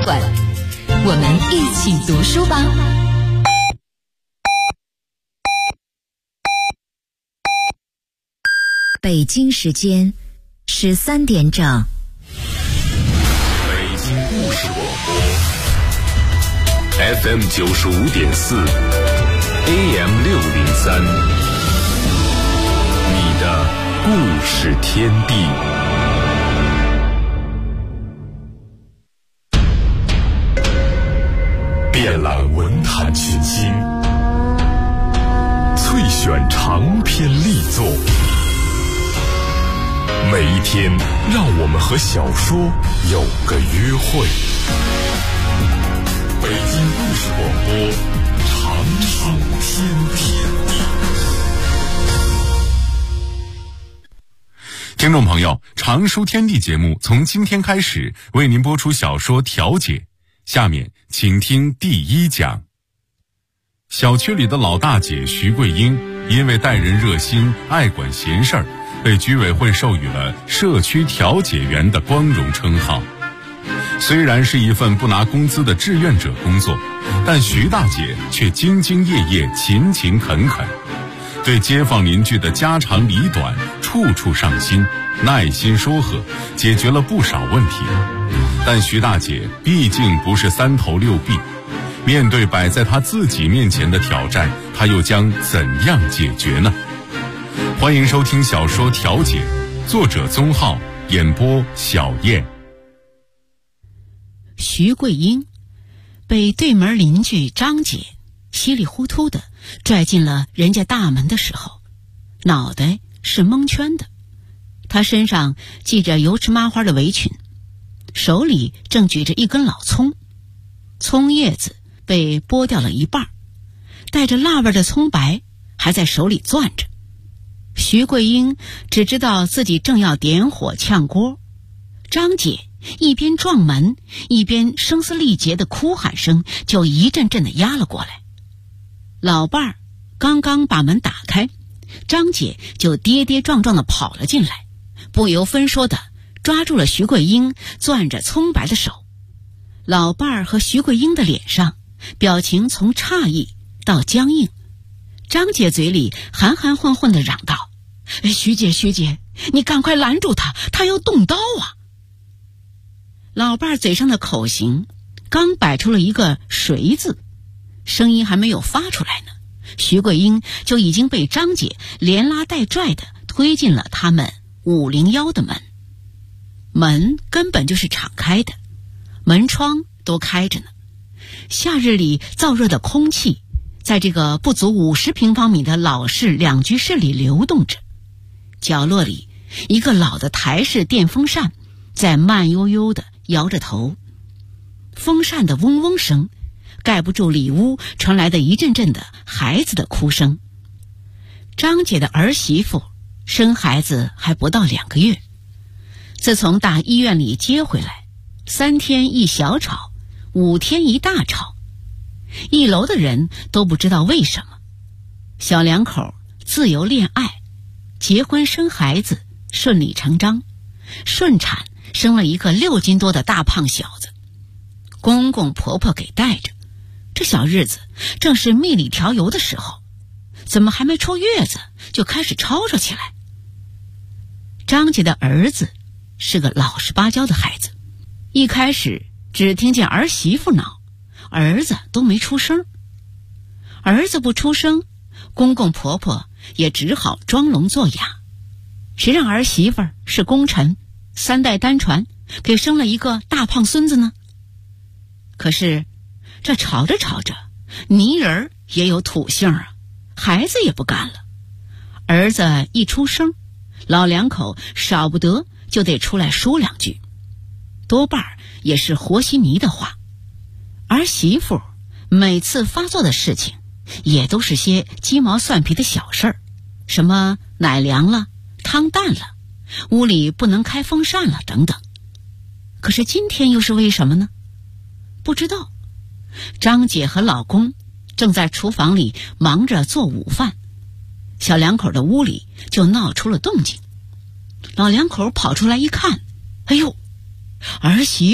馆，我们一起读书吧。 北京时间13点整。 北京故事广播 FM 95.4 AM 603，你的故事天地。遍览文坛群星，萃选长篇力作。每一天，让我们和小说有个约会。北京故事广播，长长天地。听众朋友，长书天地节目从今天开始为您播出小说《调解》，下面请听第一讲。小区里的老大姐徐桂英，因为待人热心、爱管闲事儿，被居委会授予了社区调解员的光荣称号。虽然是一份不拿工资的志愿者工作，但徐大姐却兢兢业业、勤勤恳恳，对街坊邻居的家长里短处处上心，耐心说和，解决了不少问题。但徐大姐毕竟不是三头六臂，面对摆在她自己面前的挑战，她又将怎样解决呢？欢迎收听小说《调解》，作者宗浩，演播小燕。 徐桂英被对门邻居张姐稀里糊涂地拽进了人家大门的时候，脑袋是蒙圈的。她身上系着油纸麻花的围裙，手里正举着一根老葱，葱叶子被剥掉了一半，带着辣味的葱白还在手里攥着。徐桂英只知道自己正要点火炝锅，张姐一边撞门一边声嘶力竭的哭喊声就一阵阵的压了过来。老伴儿刚刚把门打开，张姐就跌跌撞撞的跑了进来，不由分说的抓住了徐桂英攥着葱白的手。老伴儿和徐桂英的脸上表情从诧异到僵硬，张姐嘴里含含混混地嚷道：“徐姐，你赶快拦住他，他要动刀啊！”老伴儿嘴上的口型刚摆出了一个谁字，声音还没有发出来呢，徐桂英就已经被张姐连拉带拽的推进了他们501的门。门根本就是敞开的，门窗都开着呢。夏日里燥热的空气在这个不足50平方米的老式两居室里流动着，角落里一个老的台式电风扇在慢悠悠地摇着头，风扇的嗡嗡声盖不住里屋传来的一阵阵的孩子的哭声。张姐的儿媳妇生孩子还不到2个月，自从大医院里接回来，3天一小吵，5天一大吵，一楼的人都不知道为什么。小两口自由恋爱，结婚生孩子顺理成章，顺产生了一个6斤多的大胖小子，公公婆婆给带着。这小日子正是蜜里调油的时候，怎么还没出月子就开始吵吵起来。张姐的儿子是个老实巴交的孩子，一开始只听见儿媳妇闹，儿子都没出声。儿子不出声，公公婆婆也只好装聋作哑。谁让儿媳妇是功臣，3代单传，给生了一个大胖孙子呢？可是这吵着吵着，泥人也有土性啊，孩子也不干了。儿子一出声，老两口少不得就得出来说2句，多半也是和稀泥的话。儿媳妇每次发作的事情也都是些鸡毛蒜皮的小事儿，什么奶凉了，汤淡了，屋里不能开风扇了等等。可是今天又是为什么呢？不知道。张姐和老公正在厨房里忙着做午饭，小两口的屋里就闹出了动静。老两口跑出来一看，哎呦，儿媳妇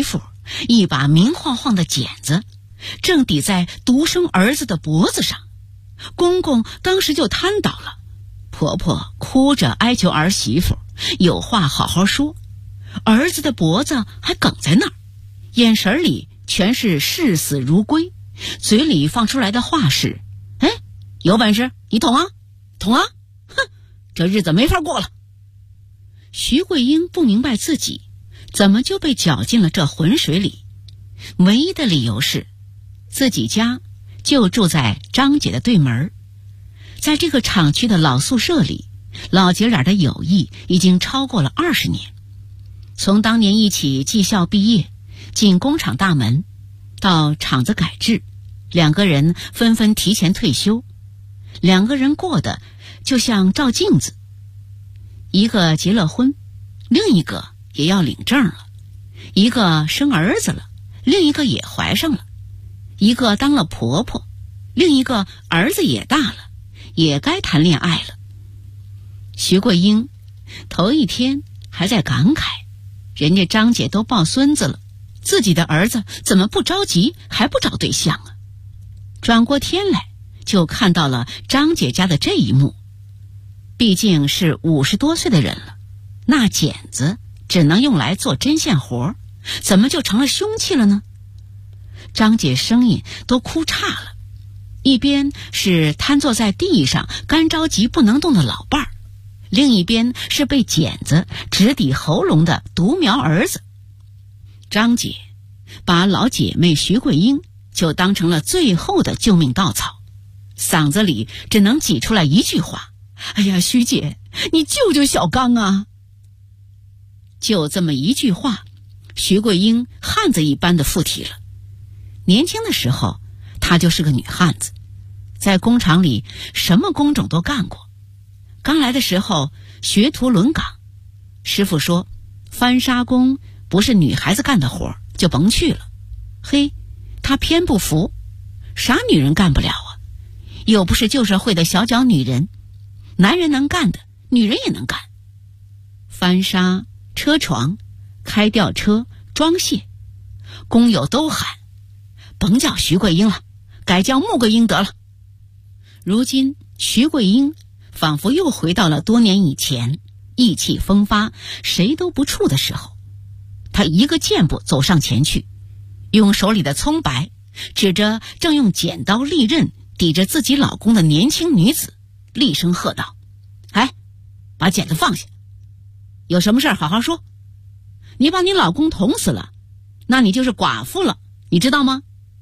一把明晃晃的剪子正抵在独生儿子的脖子上，公公当时就瘫倒了。婆婆哭着哀求儿媳妇有话好好说，儿子的脖子还梗在那儿，眼神里全是视死如归，嘴里放出来的话是：哎，有本事你捅啊捅啊，哼，这日子没法过了。徐桂英不明白自己怎么就被搅进了这浑水里，唯一的理由是自己家就住在张姐的对门，在这个厂区的老宿舍里，老姐俩的友谊已经超过了20年。从当年一起技校毕业，进工厂大门，到厂子改制，两个人纷纷提前退休，两个人过得就像照镜子，一个结了婚，另一个也要领证了，一个生儿子了，另一个也怀上了，一个当了婆婆，另一个儿子也大了，也该谈恋爱了。徐桂英头一天还在感慨，人家张姐都抱孙子了，自己的儿子怎么不着急，还不找对象啊？转过天来就看到了张姐家的这一幕。毕竟是50多岁的人了，那剪子只能用来做针线活，怎么就成了凶器了呢？张姐声音都哭岔了，一边是瘫坐在地上干着急不能动的老伴儿，另一边是被剪子直抵喉咙的独苗儿子。张姐把老姐妹徐桂英就当成了最后的救命稻草，嗓子里只能挤出来一句话：哎呀，徐姐，你救救小刚啊！就这么一句话，徐桂英汉子一般的附体了。年轻的时候她就是个女汉子，在工厂里什么工种都干过。刚来的时候学徒轮岗，师傅说翻砂工不是女孩子干的活，就甭去了。嘿，她偏不服，啥女人干不了啊？又不是旧社会的小脚女人，男人能干的女人也能干。翻砂、车床、开吊车、装卸，工友都喊甭叫徐桂英了，改叫穆桂英得了。如今徐桂英仿佛又回到了多年以前意气风发谁都不怵的时候。她一个箭步走上前去，用手里的葱白指着正用剪刀利刃抵着自己老公的年轻女子，厉声喝道：哎，把剪子放下，有什么事好好说，你把你老公捅死了，那你就是寡妇了，你知道吗？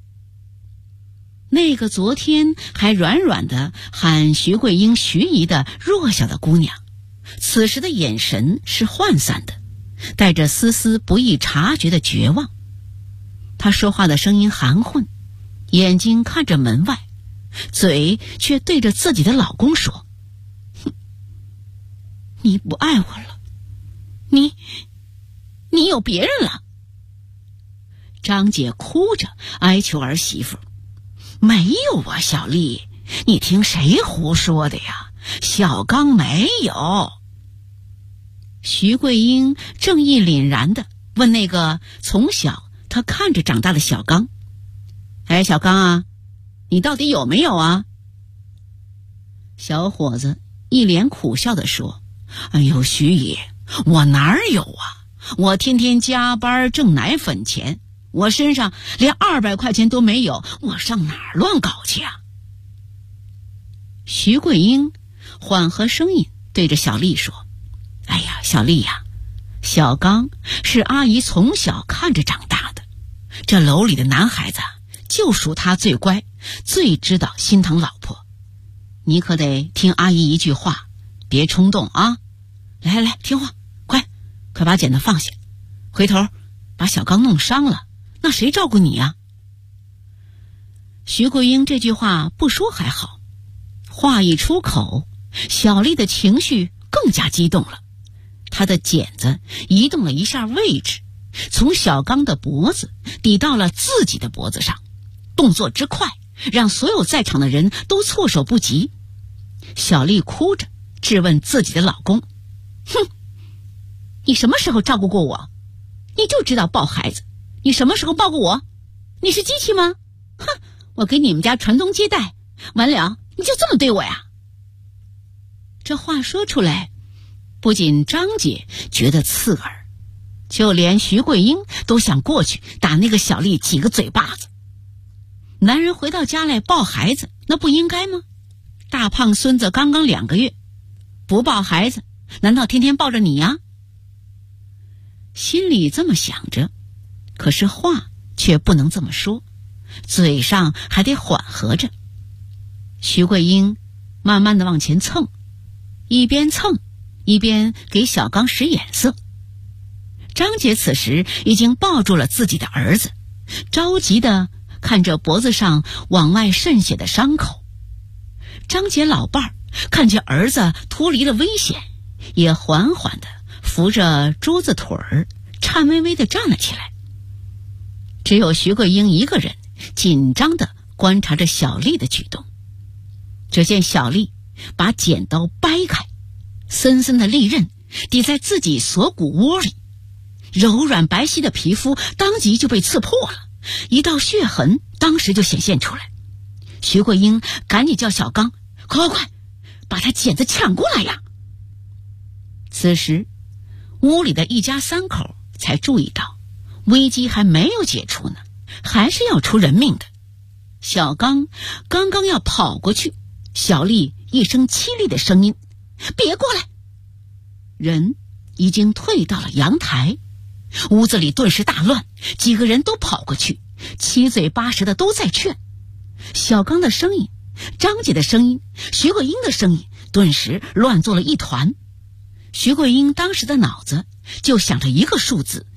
那个昨天还软软的喊徐桂英徐姨的弱小的姑娘，此时的眼神是涣散的，带着丝丝不易察觉的绝望。她说话的声音含混，眼睛看着门外，嘴却对着自己的老公说：哼，你不爱我了，你有别人了。张姐哭着哀求儿媳妇：没有啊，小丽，你听谁胡说的呀？小刚没有。徐桂英正义凛然地问那个从小她看着长大的小刚：哎，小刚啊，你到底有没有啊？小伙子一脸苦笑地说：哎呦，徐爷，我哪儿有啊？我天天加班挣奶粉钱，我身上连200块钱都没有，我上哪儿乱搞去啊？徐桂英缓和声音对着小丽说：哎呀，小丽呀，小刚是阿姨从小看着长大的，这楼里的男孩子就属他最乖，最知道心疼老婆。你可得听阿姨一句话，别冲动啊！来，听话，快把剪子放下，回头把小刚弄伤了，那谁照顾你呀？徐桂英这句话不说还好，话一出口，小丽的情绪更加激动了。她的剪子移动了一下位置，从小刚的脖子抵到了自己的脖子上，动作之快，让所有在场的人都措手不及。小丽哭着质问自己的老公：哼，你什么时候照顾过我？你就知道抱孩子， 你什么时候抱过我？你是机器吗？哼，我给你们家传宗接代，完了你就这么对我呀？这话说出来，不仅张姐觉得刺耳，就连徐桂英都想过去打那个小丽几个嘴巴子。男人回到家来抱孩子，那不应该吗？大胖孙子刚刚2个月，不抱孩子，难道天天抱着你呀？心里这么想着，可是话却不能这么说，嘴上还得缓和着。徐桂英慢慢地往前蹭，一边蹭一边给小刚使眼色。张姐此时已经抱住了自己的儿子，着急地看着脖子上往外渗血的伤口。张姐老伴儿看见儿子脱离了危险，也缓缓地扶着桌子腿儿，颤巍巍地站了起来。只有徐桂英一个人紧张地观察着小丽的举动。只见小丽把剪刀掰开，森森的利刃抵在自己锁骨窝里，柔软白皙的皮肤当即就被刺破了，一道血痕当时就显现出来。徐桂英赶紧叫小刚，快快快，把他剪子抢过来呀！此时屋里的一家3口才注意到危机还没有解除呢，还是要出人命的。小刚刚刚要跑过去，小丽一声凄厉的声音，别过来！人已经退到了阳台，屋子里顿时大乱，几个人都跑过去，七嘴八舌的都在劝。小刚的声音，张姐的声音，徐桂英的声音顿时乱作了一团。徐桂英当时的脑子就想着一个数字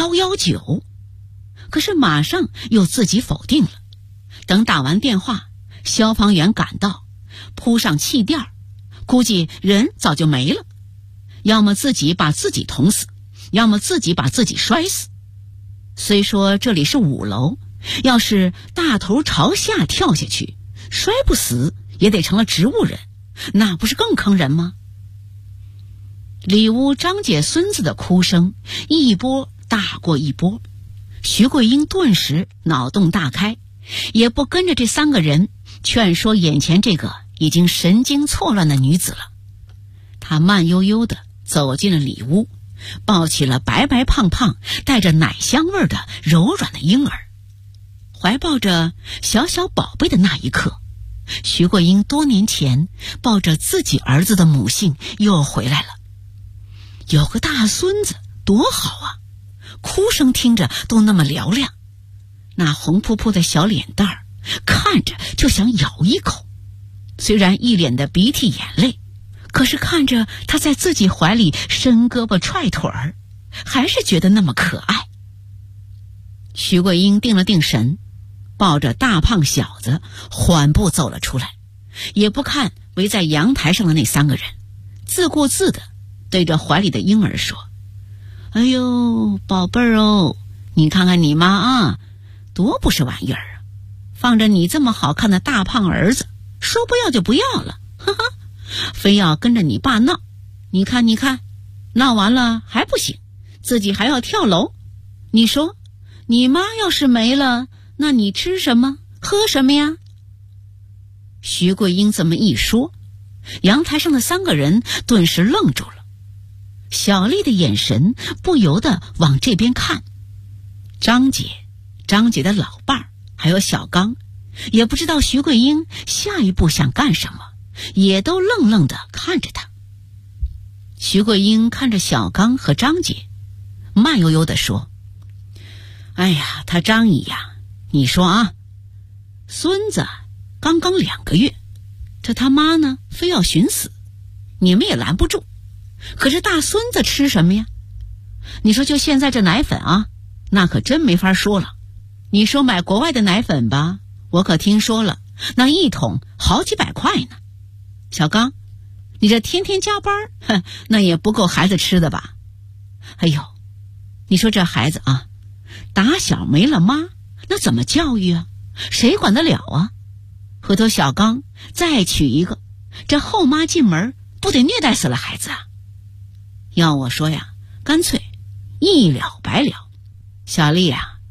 119，可是马上又自己否定了。等打完电话，消防员赶到，铺上气垫，估计人早就没了，要么自己把自己捅死，要么自己把自己摔死。虽说这里是5楼，要是大头朝下跳下去，摔不死也得成了植物人，那不是更坑人吗？里屋张姐孙子的哭声一波大过一波，徐桂英顿时脑洞大开，也不跟着这3个人劝说眼前这个已经神经错乱的女子了。她慢悠悠地走进了里屋，抱起了白白胖胖带着奶香味的柔软的婴儿。怀抱着小小宝贝的那一刻，徐桂英多年前抱着自己儿子的母性又回来了。有个大孙子多好啊，哭声听着都那么嘹亮，那红扑扑的小脸蛋儿看着就想咬一口，虽然一脸的鼻涕眼泪，可是看着他在自己怀里伸胳膊踹腿儿，还是觉得那么可爱。徐桂英定了定神，抱着大胖小子缓步走了出来，也不看围在阳台上的那3个人，自顾自的对着怀里的婴儿说：哎呦，宝贝儿哦，你看看你妈啊，多不是玩意儿啊，放着你这么好看的大胖儿子，说不要就不要了，哈哈，非要跟着你爸闹，你看你看，闹完了还不行，自己还要跳楼。你说你妈要是没了，那你吃什么喝什么呀？徐桂英这么一说，阳台上的3个人顿时愣住了，小丽的眼神不由得往这边看。张姐、张姐的老伴儿还有小刚也不知道徐桂英下一步想干什么，也都愣愣地看着她。徐桂英看着小刚和张姐，慢悠悠地说：哎呀，他张姨呀，你说啊，孙子刚刚2个月，这他妈呢非要寻死，你们也拦不住，可是大孙子吃什么呀？你说就现在这奶粉啊，那可真没法说了。你说买国外的奶粉吧，我可听说了，那1桶好几百块呢。小刚，你这天天加班，那也不够孩子吃的吧？哎呦，你说这孩子啊，打小没了妈，那怎么教育啊？谁管得了啊？回头小刚再娶一个，这后妈进门不得虐待死了孩子啊？要我说呀，干脆一了百了。小丽啊，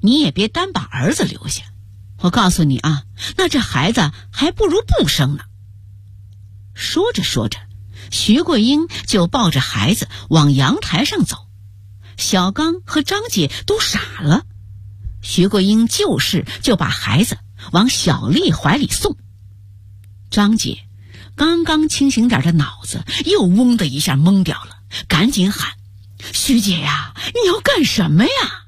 你也别单把儿子留下。我告诉你啊，那这孩子还不如不生呢。说着说着，徐桂英就抱着孩子往阳台上走。小刚和张姐都傻了。徐桂英就把孩子往小丽怀里送。张姐刚刚清醒点的脑子又嗡的一下懵掉了，赶紧喊：徐姐呀，你要干什么呀？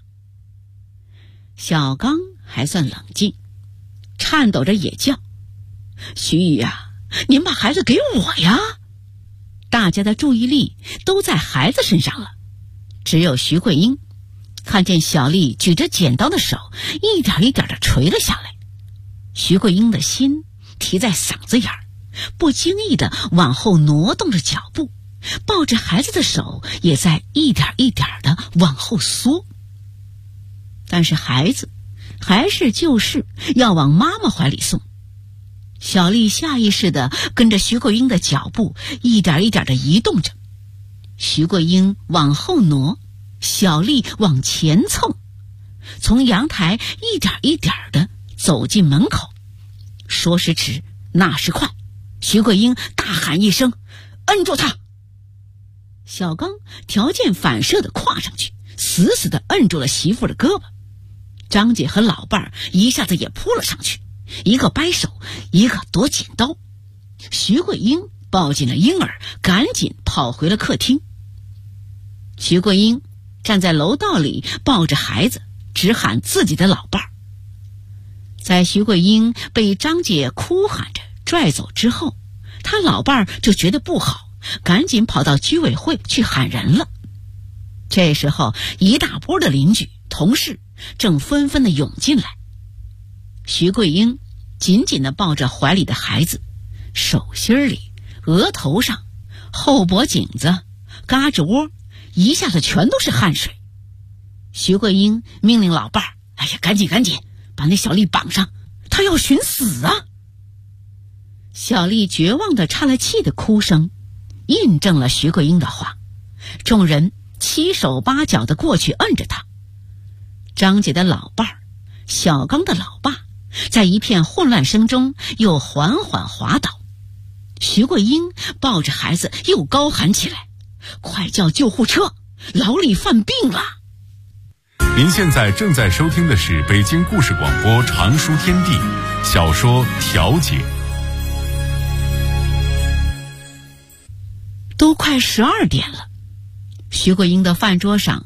小刚还算冷静，颤抖着也叫：徐姨呀，您把孩子给我呀！大家的注意力都在孩子身上了，只有徐桂英看见小丽举着剪刀的手一点一点地垂了下来，徐桂英的心提在嗓子眼儿，不经意地往后挪动着脚步，抱着孩子的手也在一点一点地往后缩。但是孩子还是要往妈妈怀里送。小丽下意识地跟着徐桂英的脚步一点一点地移动着，徐桂英往后挪，小丽往前凑，从阳台一点一点地走进门口。说时迟，那时快，徐桂英大喊一声：摁住他！小刚条件反射地跨上去，死死地摁住了媳妇的胳膊。张姐和老伴儿一下子也扑了上去，一个掰手，一个夺剪刀。徐桂英抱紧了婴儿，赶紧跑回了客厅。徐桂英站在楼道里抱着孩子，直喊自己的老伴儿。在徐桂英被张姐哭喊着拽走之后，她老伴儿就觉得不好，赶紧跑到居委会去喊人了。这时候一大波的邻居同事正纷纷地涌进来。徐桂英紧紧地抱着怀里的孩子，手心里、额头上、后脖颈子、胳肢窝一下子全都是汗水。徐桂英命令老伴儿：哎呀，赶紧把那小丽绑上，她要寻死啊！小丽绝望地岔了气的哭声印证了徐桂英的话，众人七手八脚地过去摁着她。张姐的老伴儿、小刚的老爸在一片混乱声中又缓缓滑倒。徐桂英抱着孩子又高喊起来：快叫救护车，老李犯病了！ 您现在正在收听的是北京故事广播长书天地小说《调解》。 都快12点了，徐桂英的饭桌上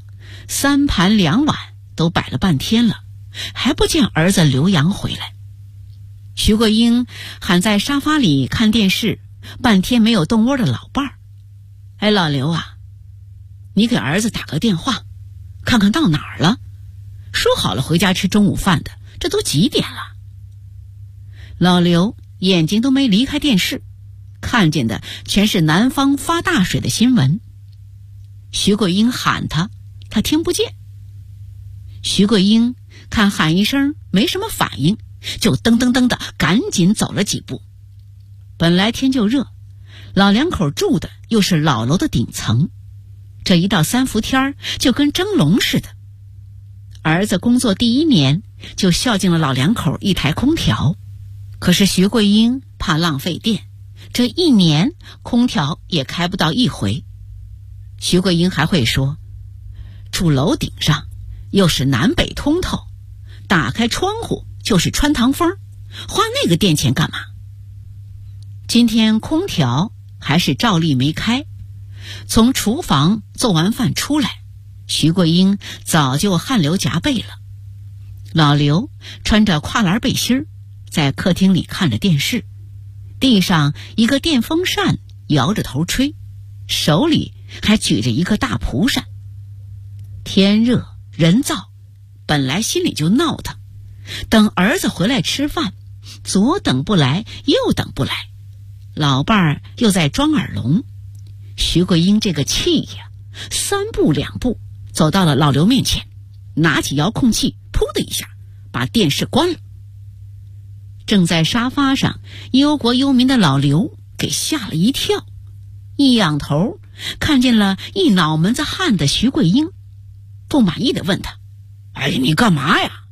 3盘2碗都摆了半天了，还不见儿子刘洋回来。徐桂英喊在沙发里看电视半天没有动窝的老伴儿：哎，老刘啊，你给儿子打个电话，看看到哪儿了，说好了回家吃中午饭的，这都几点了？老刘眼睛都没离开电视，看见的全是南方发大水的新闻。徐桂英喊他听不见。徐桂英看喊一声没什么反应，就噔噔噔的赶紧走了几步。本来天就热，老两口住的又是老楼的顶层，这一到3伏天就跟蒸笼似的。儿子工作第1年就孝敬了老两口一台空调，可是徐桂英怕浪费电，这1年空调也开不到1回。徐桂英还会说，住楼顶上又是南北通透，打开窗户就是穿堂风，花那个电钱干嘛？今天空调还是照例没开。从厨房做完饭出来，徐桂英早就汗流浃背了。老刘穿着跨栏背心在客厅里看着电视，地上一个电风扇摇着头吹，手里还举着一个大蒲扇。天热人燥，本来心里就闹腾，等儿子回来吃饭，左等不来右等不来，老伴儿又在装耳聋。徐桂英这个气呀，3步2步走到了老刘面前，拿起遥控器噗的一下把电视关了。正在沙发上忧国忧民的老刘给吓了一跳，一仰头看见了一脑门子汗的徐桂英，不满意地问他：哎，你干嘛呀？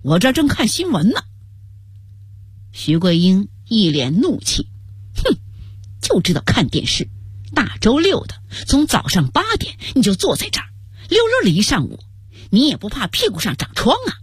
我这正看新闻呢。徐桂英一脸怒气，哼，就知道看电视，大周六的从早上8点你就坐在这儿溜溜了一上午，你也不怕屁股上长疮啊？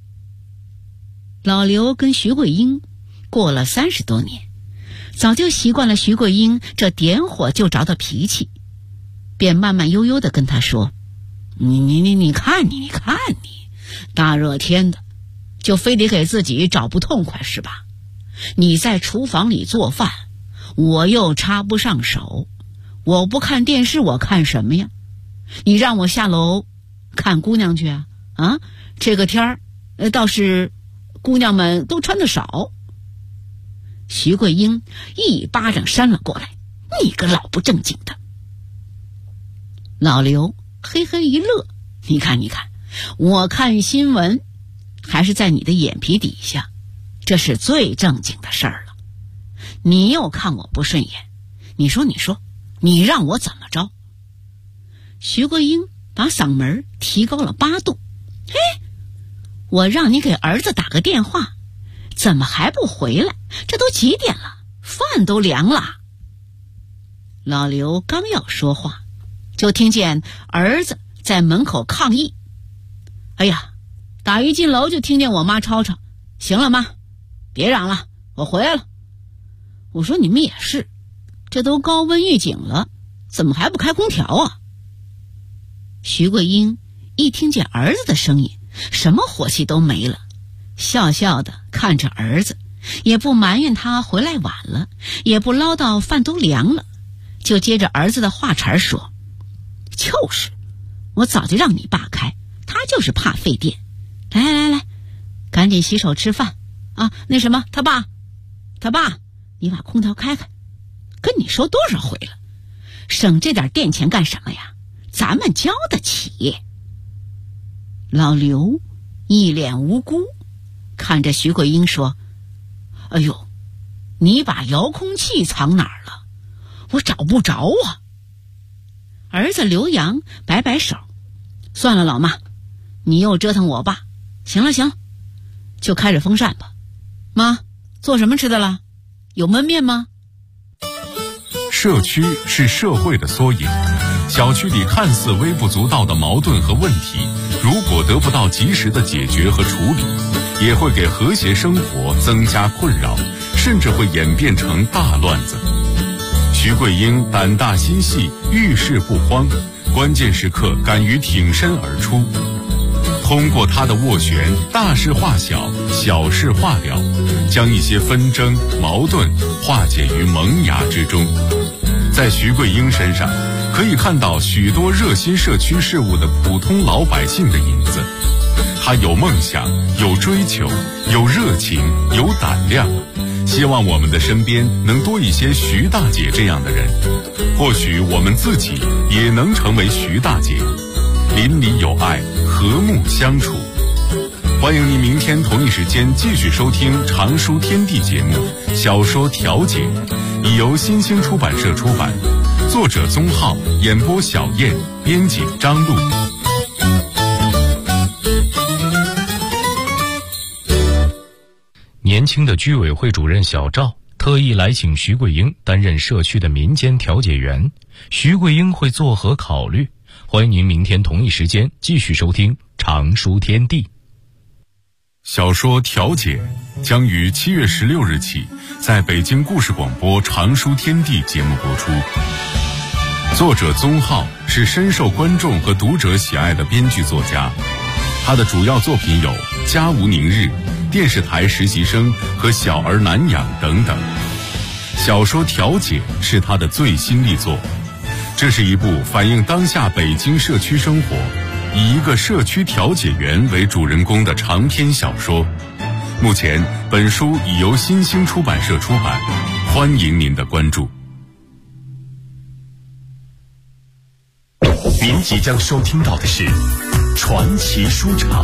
老刘跟徐桂英过了30多年，早就习惯了徐桂英这点火就着的脾气，便慢慢悠悠地跟他说，你看你大热天的就非得给自己找不痛快是吧？你在厨房里做饭，我又插不上手，我不看电视我看什么呀？你让我下楼看姑娘去啊？这个天儿倒是姑娘们都穿得少。徐桂英一巴掌扇了过来，你个老不正经的。老刘嘿嘿一乐，你看我看新闻还是在你的眼皮底下，这是最正经的事儿了。你又看我不顺眼，你说你让我怎么着？徐桂英把嗓门提高了8度，我让你给儿子打个电话，怎么还不回来？这都几点了，饭都凉了。老刘刚要说话，就听见儿子在门口抗议，哎呀，打一进楼就听见我妈吵吵，行了妈，别嚷了，我回来了。我说你们也是，这都高温预警了，怎么还不开空调啊？徐桂英一听见儿子的声音，什么火气都没了，笑笑的看着儿子，也不埋怨他回来晚了，也不唠叨饭都凉了，就接着儿子的话茬说，就是我早就让你爸开，他就是怕费电。来，赶紧洗手吃饭啊！那什么，他爸，你把空调开开，跟你说多少回了，省这点电钱干什么呀？咱们交得起。老刘一脸无辜看着徐桂英说，哎呦，你把遥控器藏哪儿了？我找不着啊。儿子刘洋摆摆手，算了老妈，你又折腾我爸，行了，就开着风扇吧。妈，做什么吃的了？有焖面吗？ 社区是社会的缩影，小区里看似微不足道的矛盾和问题，如果得不到及时的解决和处理，也会给和谐生活增加困扰，甚至会演变成大乱子。徐桂英胆大心细，遇事不慌，关键时刻敢于挺身而出。通过她的斡旋，大事化小，小事化了，将一些纷争矛盾化解于萌芽之中。在徐桂英身上可以看到许多热心社区事务的普通老百姓的影子。她有梦想，有追求，有热情，有胆量。希望我们的身边能多一些徐大姐这样的人，或许我们自己也能成为徐大姐，邻里有爱，和睦相处。欢迎您明天同一时间继续收听常书天地节目《小说调解》，已由新兴出版社出版，作者宗浩，演播小燕，编辑张璐。 年轻的居委会主任小赵特意来请徐桂英担任社区的民间调解员，徐桂英会作何考虑？欢迎您明天同一时间继续收听常书天地。 小说调解将于7月16日起在北京故事广播常书天地节目播出。作者宗浩是深受观众和读者喜爱的编剧作家，他的主要作品有《家无宁日》、电视台实习生和小儿难养等等。小说调解是他的最新力作，这是一部反映当下北京社区生活，以一个社区调解员为主人公的长篇小说。目前本书已由新兴出版社出版，欢迎您的关注。 您即将收听到的是传奇书场。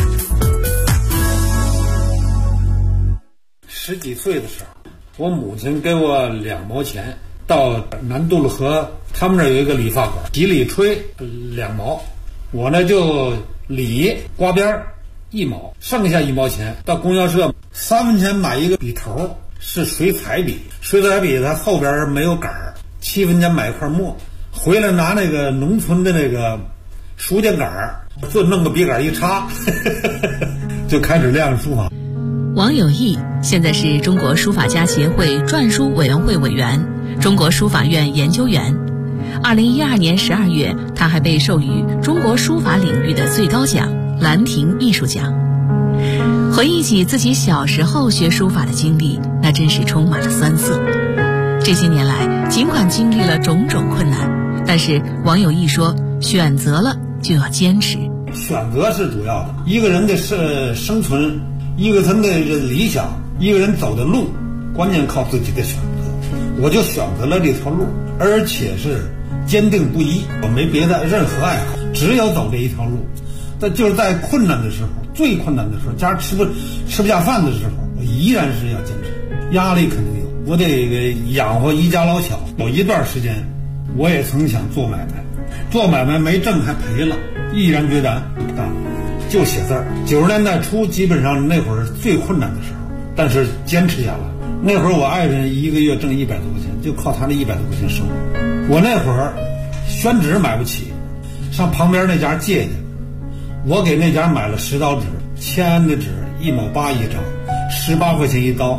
10几岁的时候，我母亲给我2毛钱，到南渡了河，他们那儿有一个理发馆，几里吹2毛，我呢就理刮边儿 1毛，剩下1毛钱到供销社3分钱买一个笔头，是水彩笔，水彩笔它后边没有杆儿，7分钱买一块墨，回来拿那个农村的那个书架杆儿，就弄个笔杆一插就开始练书法。 王有义现在是中国书法家协会篆书委员会委员、中国书法院研究员。2012年12月，他还被授予中国书法领域的最高奖兰亭艺术奖。回忆起自己小时候学书法的经历，那真是充满了酸涩。这些年来，尽管经历了种种困难，但是王有义说，选择了就要坚持。 选择是主要的，一个人的生存，一个人的理想，一个人走的路，关键靠自己的选择。我就选择了这条路，而且是坚定不移，我没别的任何爱好，只有走这一条路。但就是在困难的时候，最困难的时候，家吃不下饭的时候，我依然是要坚持。压力肯定有，我得养活一家老小。有一段时间，我也曾想做买卖，做买卖没挣还赔了，毅然决然就写字儿。90年代初，基本上那会儿最困难的时候，但是坚持下来。那会儿我爱人一个月挣100多块钱，就靠他那100多块钱生活。我那会儿宣纸买不起，上旁边那家借去，我给那家买了10刀纸，签的纸1毛8一张，18块钱一刀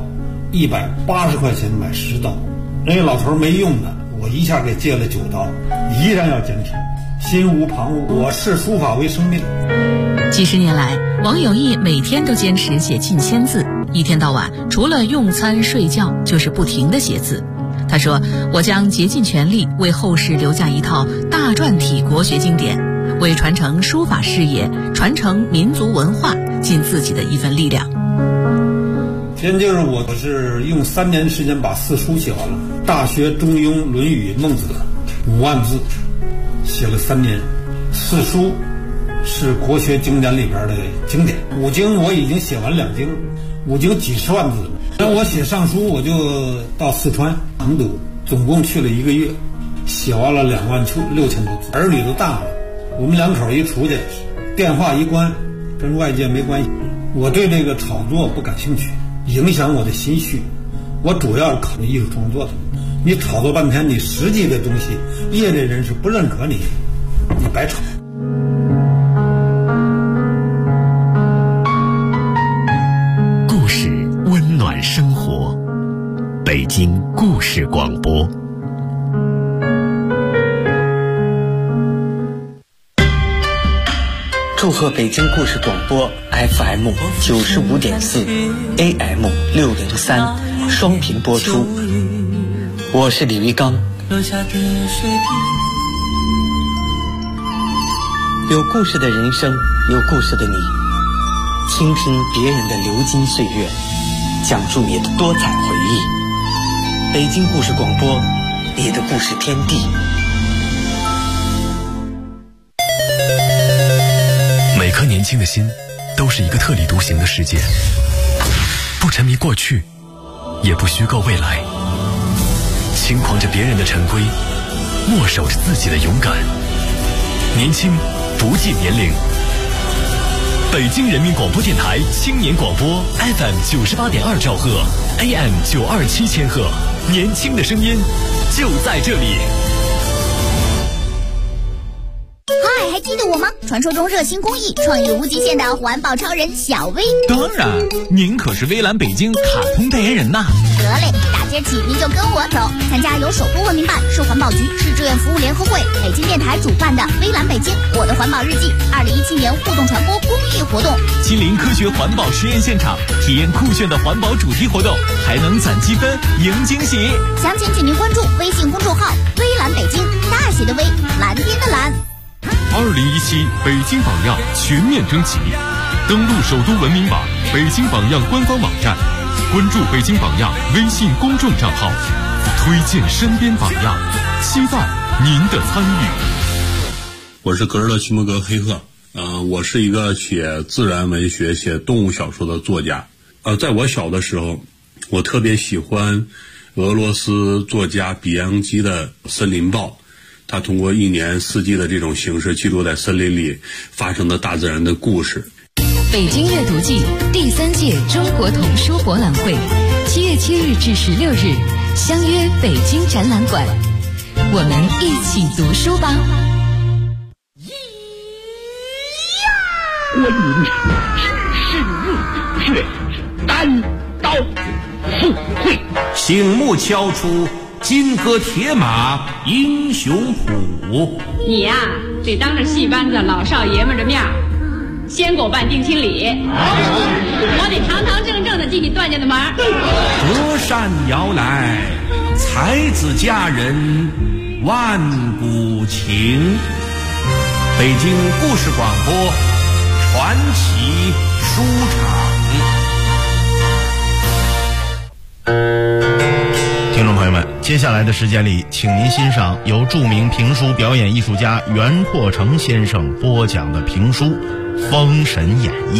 ，180块钱买10刀。人家老头没用的，我一下给借了9刀，依然要坚持，心无旁骛。我视书法为生命。 几十年来，王有义每天都坚持写近1000字，一天到晚除了用餐睡觉就是不停地写字。他说，我将竭尽全力为后世留下一套大篆体国学经典，为传承书法事业、传承民族文化尽自己的一份力量。 先就是我是用3年时间把4书写完了，《大学》《中庸》《论语》《孟子》5万字，写了3年。4书是国学经典里边的经典，5经我已经写完2经，5经几十万字了。然后我写上书，我就到四川成都，总共去了1个月，写完了26000多字。儿女都大了，我们2口一出去，电话一关，跟外界没关系。我对这个炒作不感兴趣，影响我的心绪。我主要是考虑艺术创作的。你炒作半天，你实际的东西，业内人士不认可你，你白炒。 故事温暖生活，北京故事广播。 祝贺北京故事广播 FM 95.4 AM 603双频播出。我是李玉刚。有故事的人生，有故事的你，倾听别人的流金岁月，讲述你的多彩回忆。北京故事广播，你的故事天地。 每颗年轻的心都是一个特立独行的世界，不沉迷过去，也不虚构未来，轻狂着别人的陈规，默守着自己的勇敢。年轻不计年龄。北京人民广播电台青年广播 FM 98.2兆赫 AM 927千赫，年轻的声音就在这里。 嗨，还记得我吗？传说中热心公益、创意无极限的环保超人小薇。 当然，您可是微蓝北京卡通代言人呐。 得嘞，大街起您就跟我走，参加由首都文明办、市环保局、市志愿服务联合会、北京电台主办的微蓝北京我的环保日记2017年互动传播公益活动， 亲临科学环保实验现场，体验酷炫的环保主题活动，还能攒积分赢惊喜。 详情请您关注微信公众号微蓝北京，大写的微，蓝天的蓝。 2017北京榜样全面征集，登录首都文明网、北京榜样官方网站，关注北京榜样微信公众账号，推荐身边榜样，期待您的参与。 我是格尔勒·徐摩格·黑赫，我是一个写自然文学、写动物小说的作家。在我小的时候，我特别喜欢俄罗斯作家比扬基的《森林报》。他通过1年4季的这种形式，记录在森林里发生的大自然的故事。 北京阅读季第3届中国童书博览会7月7日至16日，相约北京展览馆，我们一起读书吧。 观音身热血，单刀赴会， 醒目敲出金戈铁马英雄谱。 你呀，得当着戏班子老少爷们的面先给我办定亲礼，我得堂堂正正的进你段家的门。 隔山遥来，才子佳人万古情。北京故事广播传奇书场。 听众朋友们，接下来的时间里，请您欣赏由著名评书表演艺术家袁拓成先生播讲的评书《封神演义》。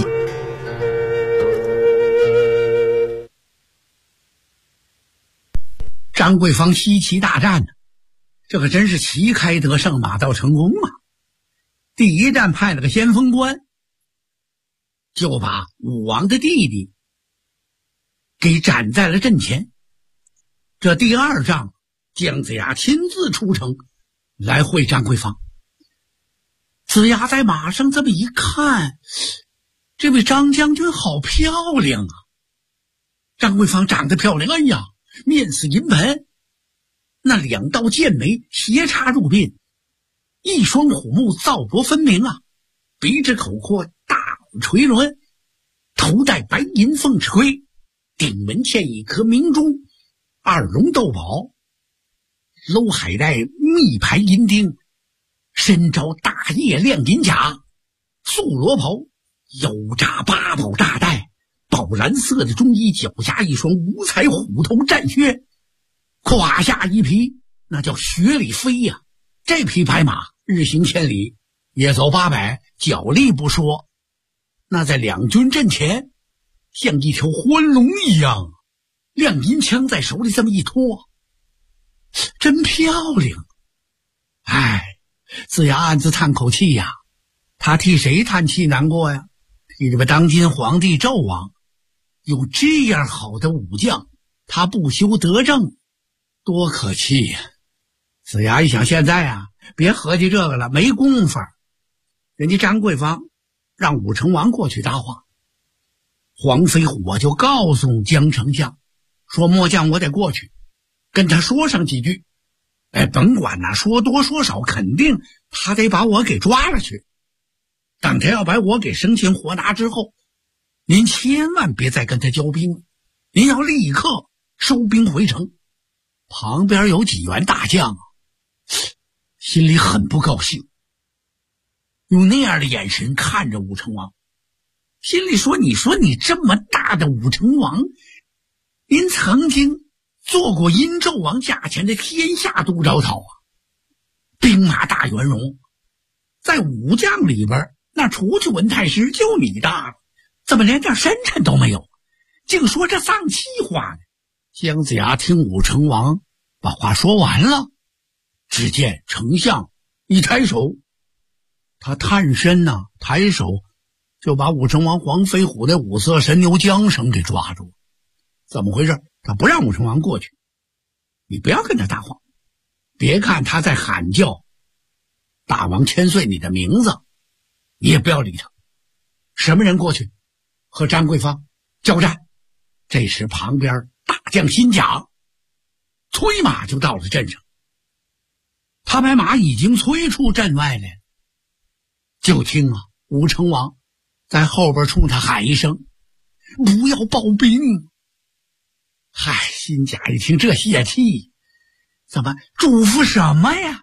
张桂芳西岐大战呢，这可真是旗开得胜，马到成功啊！第一站派了个先锋官，就把武王的弟弟给斩在了阵前。这第二仗，姜子牙亲自出城来会张桂芳。子牙在马上这么一看，这位张将军好漂亮啊！张桂芳长得漂亮，哎呀，面似银盆，那2道剑眉斜插入鬓，一双虎目皂薄分明啊，鼻直口阔，大耳垂轮，头戴白银凤翅盔，顶门嵌一颗明珠，2龙斗宝，搂海带密排银钉，身着大叶亮银甲，素罗袍，有扎8宝大带，宝蓝色的中衣，脚下一双五彩虎头战靴，胯下一匹那叫雪里飞呀，这匹白马日行千里，夜走800，脚力不说，那在两军阵前像一条欢龙一样，亮银枪在手里这么一托，真漂亮。哎，子牙暗自叹口气呀，他替谁叹气难过呀？替这个当今皇帝纣王，有这样好的武将，他不修德政，多可气呀！子牙一想，现在啊，别合计这个了，没工夫。人家张桂芳让武成王过去搭话，黄飞虎就告诉姜丞相说，末将我得过去跟他说上几句，甭管呐，说多说少，肯定他得把我给抓了去。等他要把我给生擒活拿之后，您千万别再跟他交兵，您要立刻收兵回城。旁边有几员大将啊，心里很不高兴，用那样的眼神看着武成王，心里说，你说你这么大的武成王，您曾经做过殷纣王驾前的天下都招讨啊，兵马大圆融，在武将里边那除去文太师就你大了，怎么连点深沉都没有，竟说这丧气话呢？姜子牙听武成王把话说完了，只见丞相一抬手，他探身呐，抬手就把武成王黄飞虎的五色神牛缰绳给抓住。怎么回事？他不让武成王过去，你不要跟他搭话，别看他在喊叫大王千岁你的名字，你也不要理他。什么人过去和张桂芳交战？这时旁边大将辛甲催马就到了阵上，他把马已经催出阵外来，就听啊，武成王在后边冲他喊一声，不要暴兵。嗨，辛甲一听这泄气，怎么嘱咐什么呀？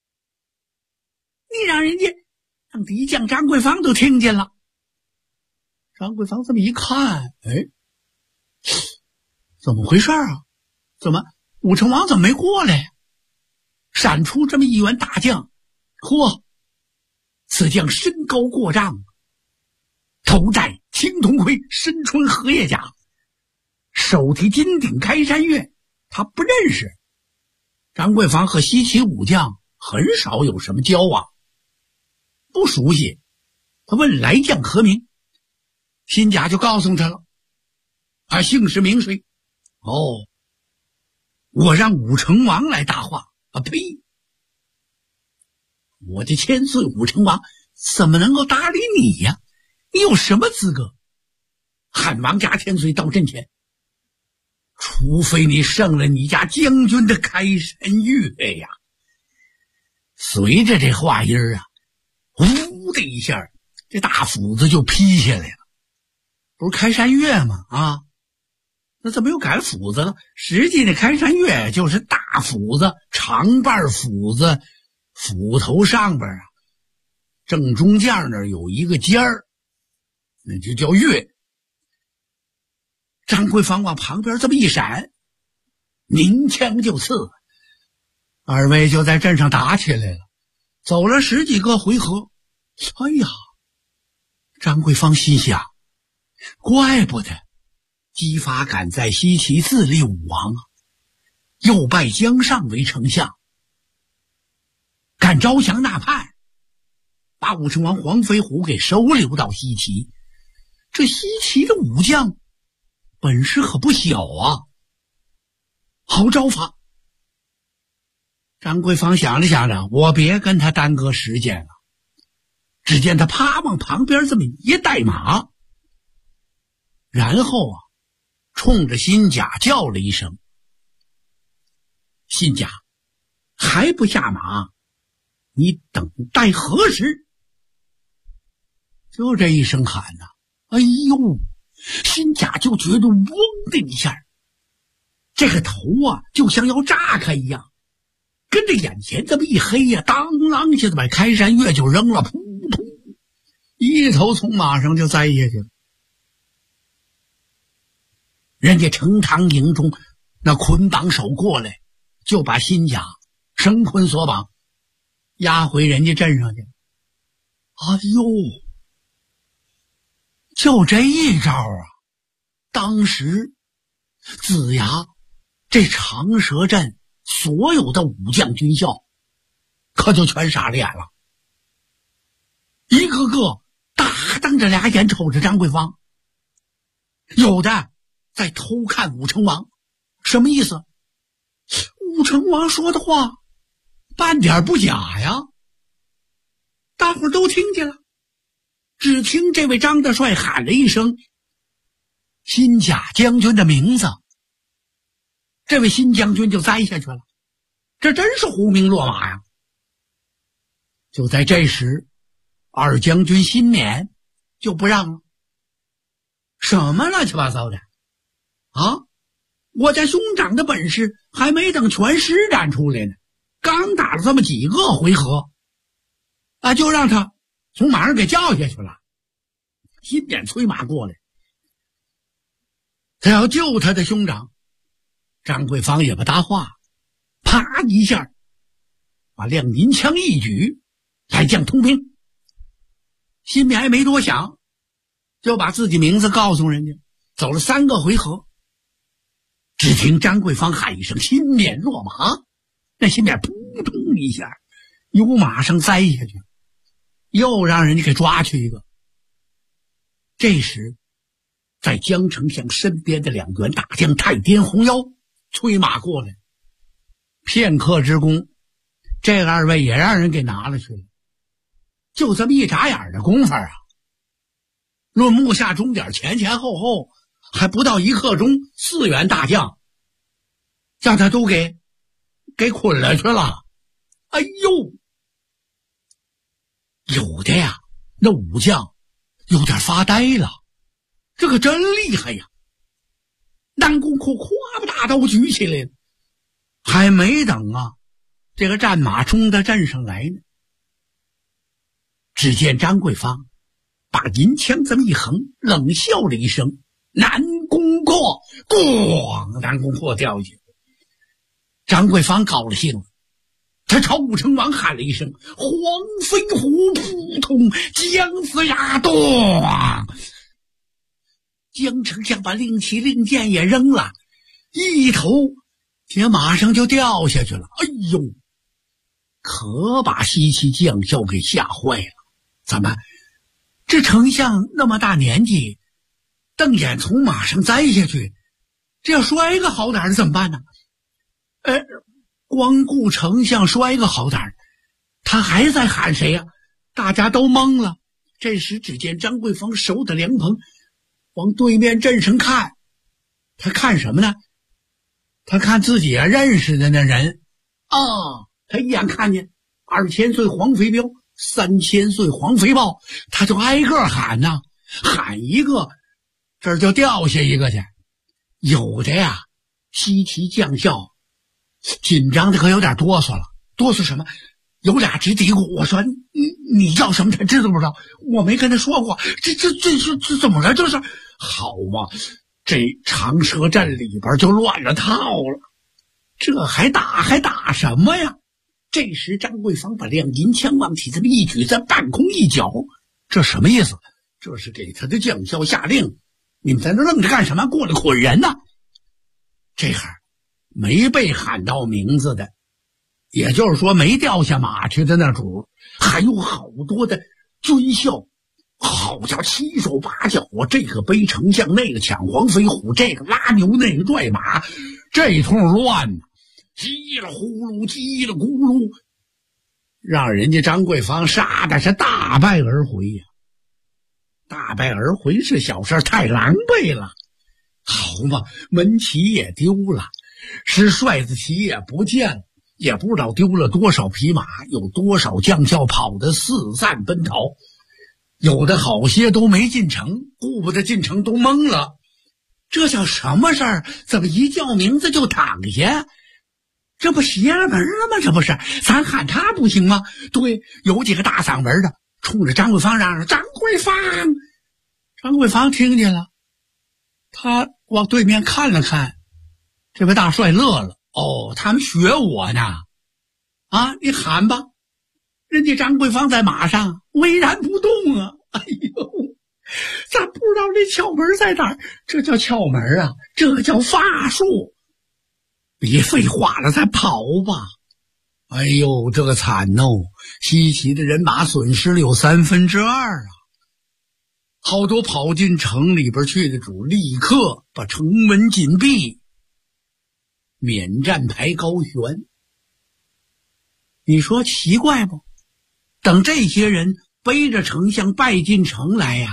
你让敌将张桂芳都听见了。张桂芳这么一看，怎么回事啊？怎么武成王怎么没过来？闪出这么一员大将，嚯，此将身高过丈，头戴青铜盔，身穿荷叶甲，手提金顶开山月，他不认识。张桂芳和西岐武将很少有什么交往，不熟悉。他问来将何名？ 辛甲就告诉他了，姓氏名谁？我让武成王来答话。呸！我的千岁武成王怎么能够搭理你呀？你有什么资格喊王家千岁到阵前？除非你胜了你家将军的开山月呀！随着这话音啊，呼的一下，这大斧子就劈下来了。不是开山月吗？那怎么又改了斧子了？实际的开山月就是大斧子，长把斧子，斧头上边正中间那儿有一个尖儿，那就叫月。张桂芳往旁边这么一闪，鸣枪就刺，二位就在阵上打起来了，走了10几个回合。张桂芳心想，怪不得姬发敢在西岐自立武王又拜姜尚为丞相，敢招降纳叛，把武成王黄飞虎给收留到西岐。这西岐的武将本事可不小啊，好招法。张桂芳想了想着，我别跟他耽搁时间了。只见他啪往旁边这么一带马，然后冲着辛甲叫了一声。辛甲还不下马，你等待何时？就这一声喊辛甲就觉得嗡的一下，这个头就像要炸开一样，跟着眼前这么一黑当啷下子把开山月就扔了，扑通一头从马上就栽下去了。人家成堂营中那捆绑手过来，就把辛甲绳捆索绑，押回人家镇上去。就这一招当时子牙这长蛇阵所有的武将军校可就全傻了眼了，一个个大瞪着俩眼瞅着张桂芳，有的在偷看武成王。什么意思？武成王说的话半点不假呀，大伙儿都听见了。只听这位张大帅喊了一声辛甲将军的名字，这位辛将军就栽下去了，这真是狐鸣落马呀。就在这时，二将军辛勉就不让了。什么乱七八糟的我家兄长的本事还没等全施展出来呢，刚打了这么几个回合就让他从马上给叫下去了。辛勉催马过来，他要救他的兄长。张桂芳也不搭话，啪一下把亮银枪一举，来将通兵。辛勉还没多想，就把自己名字告诉人家。走了3个回合，只听张桂芳喊一声辛勉落马，那辛勉扑通一下由马上栽下去，又让人家给抓去一个。这时在江丞相身边的2员大将太颠红腰催马过来，片刻之功，这2位也让人给拿了去了。就这么一眨眼的功夫论目下钟点前前后后还不到1刻钟，4员大将让他都给捆了去了。有的那武将有点发呆了，这可真厉害呀！南宫阔咵把大刀举起来了，还没等这个战马冲到阵上来呢，只见张桂芳把银枪这么一横，冷笑了一声，南宫阔，咣，南宫阔掉下去。张桂芳高了兴了，他朝武成王喊了一声黄飞虎，扑通，将死呀！咚！江丞相把令旗令箭也扔了，一头铁马上就掉下去了。可把西岐将校给吓坏了。怎么这丞相那么大年纪瞪眼从马上栽下去，这要摔个好歹的怎么办呢？光顾丞相摔个好歹，他还在喊谁呀？大家都懵了。这时只见张桂芳手打凉棚，往对面阵上看。他看什么呢？他看自己认识的那人。他一眼看见2000岁黄肥彪、3000岁黄肥豹，他就挨个喊呐，喊一个这儿就掉下一个去。有的呀西岐将校紧张的可有点哆嗦了。哆嗦什么？有俩直嘀咕，我说你叫什么他知道不知道？我没跟他说过。这怎么了？这是好嘛，这长蛇阵里边就乱了套了。这还打什么呀？这时张桂芳把亮银枪往起这么一举，在半空一脚，这什么意思？这是给他的将校下令，你们在那愣着干什么？过来捆人呢。这会儿没被喊到名字的，也就是说没掉下马去的那主，还有好多的军校，好家伙，七手八脚啊！这个背丞相，那个抢黄飞虎，这个拉牛，那个拽马，这一通乱呢，叽了呼噜，叽了咕噜，让人家张桂芳杀的是大败而回呀！大败而回是小事，太狼狈了。好嘛，门旗也丢了，是帅子旗也不见了，也不知道丢了多少匹马，有多少将校跑得四散奔逃，有的好些都没进城，顾不得进城都懵了。这叫什么事儿？怎么一叫名字就躺下？这不邪了门了吗？这不是咱喊他不行吗？对，有几个大嗓门的冲着张桂芳嚷嚷：“张桂芳！”张桂芳听见了，他往对面看了看，这位大帅乐了：“他们学我呢！你喊吧。”人家张桂芳在马上巍然不动啊！哎呦，咱不知道这窍门在哪儿，这叫窍门啊，这叫法术。别废话了，咱跑吧！哎呦，这个惨哦！西岐的人马损失了有2/3啊！好多跑进城里边去的主，立刻把城门紧闭，免战牌高悬。你说奇怪不？等这些人背着丞相败进城来呀，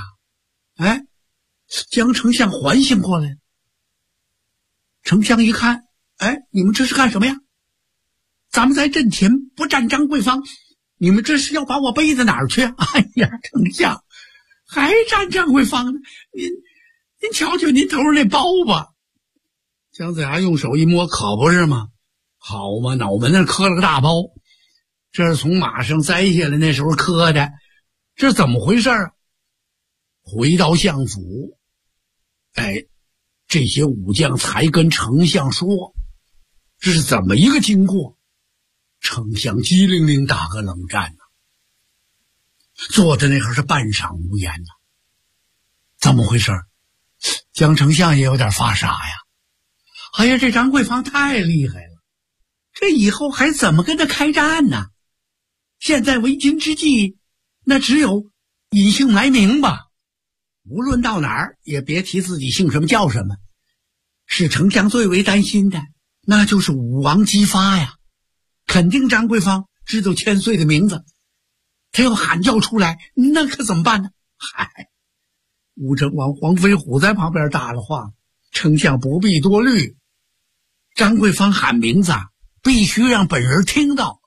将丞相唤醒过来。丞相一看，你们这是干什么呀？咱们在阵前不战张桂芳，你们这是要把我背到哪儿去？哎呀，丞相还战张桂芳呢？您瞧瞧您头上那包吧。姜子牙用手一摸，可不是吗？好嘛，脑门那磕了个大包，这是从马上摘下来那时候磕的，这怎么回事啊？回到相府，这些武将才跟丞相说这是怎么一个经过。丞相机灵灵打个冷战呢，坐在那会儿是半晌无言呢。怎么回事？姜丞相也有点发傻呀。哎呀，这张桂芳太厉害了，这以后还怎么跟他开战呢？现在为今之计，那只有隐姓埋名吧。无论到哪儿也别提自己姓什么叫什么。是丞相最为担心的，那就是武王姬发呀。肯定张桂芳知道千岁的名字，他要喊叫出来，那可怎么办呢？武成王黄飞虎在旁边搭了话：“丞相不必多虑，张桂芳喊名字必须让本人听到。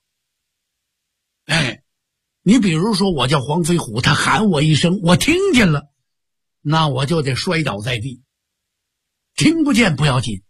你比如说我叫黄飞虎，他喊我一声，我听见了，那我就得摔倒在地。听不见不要紧。”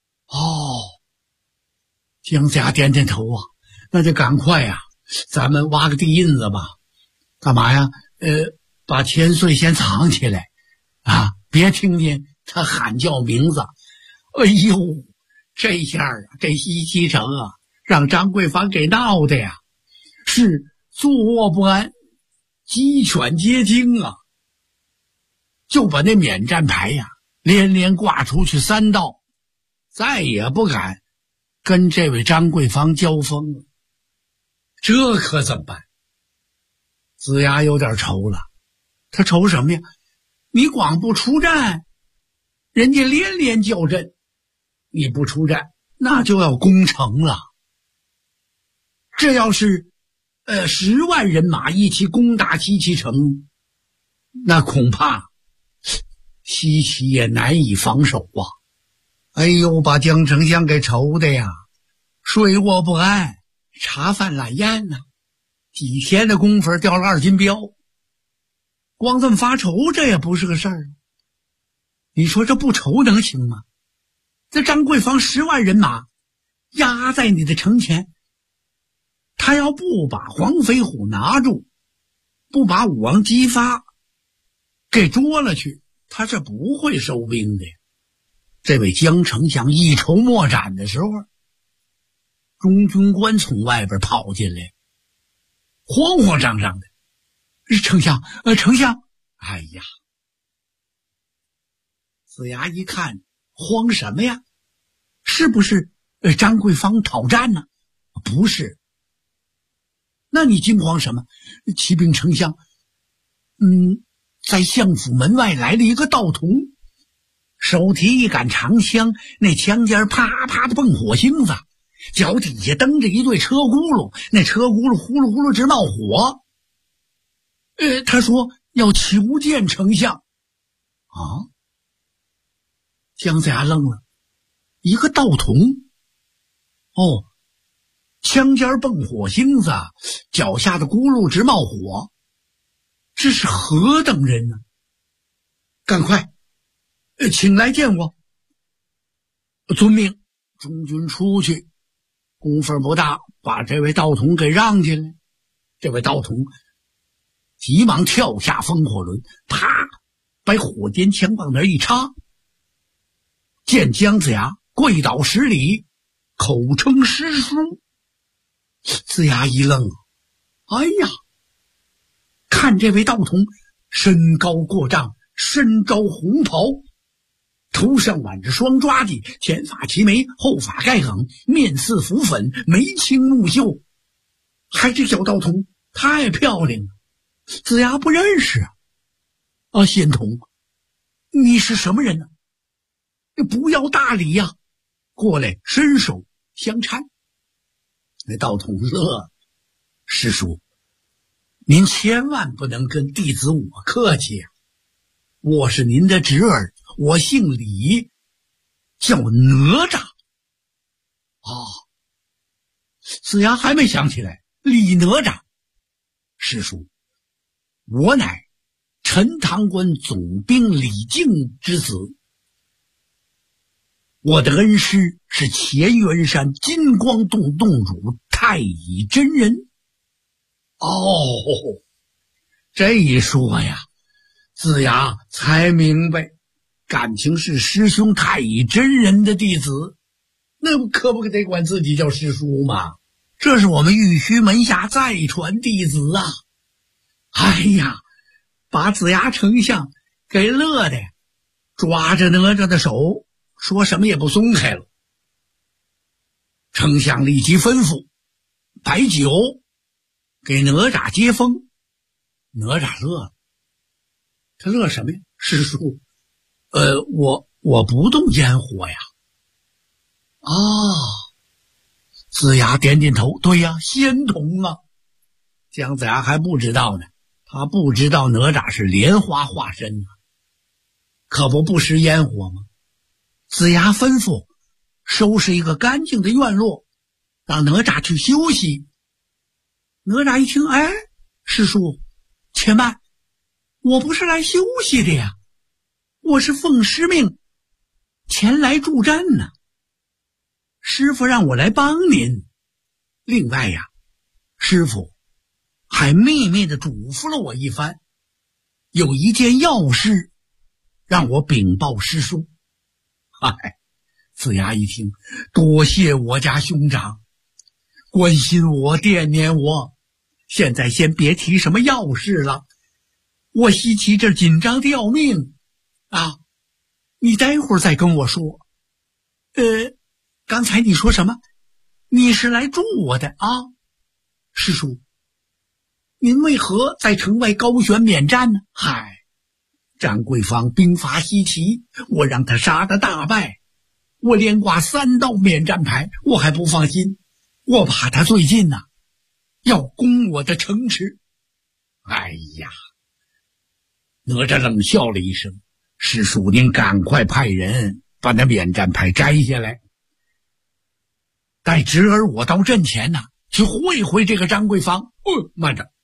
姜子牙点点头啊，那就赶快呀，咱们挖个地印子吧。干嘛呀？把千岁先藏起来啊，别听见他喊叫名字。哎呦，这下啊，这西岐城啊，让张桂芳给闹的呀，是坐卧不安，鸡犬皆惊啊。就把那免战牌呀连连挂出去3道，再也不敢跟这位张桂芳交锋了。这可怎么办？子牙有点愁了。他愁什么呀？你光不出战， 人家连连叫阵，你不出战，那就要攻城了。这要是10万人马一起攻打西岐城，那恐怕西岐也难以防守啊！哎呦，把江丞相给愁的呀，睡卧不安，茶饭懒咽呐，几天的功夫掉了2斤膘，光这么发愁，这也不是个事儿。你说这不愁能行吗？这张桂芳10万人马压在你的城前，他要不把黄飞虎拿住，不把武王姬发给捉了去，他是不会收兵的。这位江丞相一筹莫展的时候，中军官从外边跑进来，慌慌张张的：“丞相，丞相！”哎呀，子牙一看，慌什么呀？是不是张桂芳讨战呢？不是。那你惊慌什么？启禀丞相，在相府门外来了一个道童，手提一杆长枪，那枪尖啪啪的蹦火星子，脚底下蹬着一对车轱辘，那车轱辘呼噜呼噜直冒火。他说要求见丞相。啊！姜子牙愣了，一个道童？哦，枪尖蹦火星子，脚下的轱辘直冒火，这是何等人呢？赶快请来见我。遵命。中军出去，功夫不大，把这位道童给让进来。这位道童急忙跳下风火轮，啪，把火尖枪往那儿一插，见姜子牙跪倒10礼，口称师叔。子牙一愣，哎呀，看这位道童身高过丈，身着红袍，头上挽着双抓髻，前发齐眉，后发盖梗，面似浮粉，眉清目秀，还这小道童太漂亮了。子牙不认识啊！仙童，你是什么人呢？不要大礼呀，过来伸手相搀。那道童乐，师叔，您千万不能跟弟子我客气呀！我是您的侄儿，我姓李，叫哪吒。子牙还没想起来，李哪吒。师叔，我乃陈塘关总兵李靖之子，我的恩师是乾元山金光洞洞主太乙真人。这一说呀，子牙才明白，感情是师兄太乙真人的弟子，那可不得管自己叫师叔吗？这是我们玉虚门下再传弟子啊！哎呀，把子牙丞相给乐的，抓着哪吒的手，说什么也不松开了。丞相立即吩咐摆酒给哪吒接风。哪吒乐了，他乐什么呀？师叔，我不动烟火呀。子牙点点头，对呀，仙童啊。姜子牙还不知道呢，他不知道哪吒是莲花化身啊，可不食烟火吗？子牙吩咐收拾一个干净的院落，让哪吒去休息。哪吒一听，师叔且慢，我不是来休息的呀，我是奉师命前来助战呢。师傅让我来帮您，另外呀，师傅还秘密的嘱咐了我一番，有一件要事让我禀报师叔。子牙一听，多谢我家兄长关心我惦念我，现在先别提什么要事了，我西岐这紧张的要命啊！你待会儿再跟我说。刚才你说什么？你是来助我的啊？师叔，您为何在城外高悬免战呢？ 张桂芳兵法西岐，我让他杀得大败，我连挂3道免战牌，我还不放心，我怕他最近要攻我的城池。哎呀，哪吒冷笑了一声，师叔您赶快派人把那免战牌摘下来，带侄儿我到阵前去会会这个张桂芳。慢着！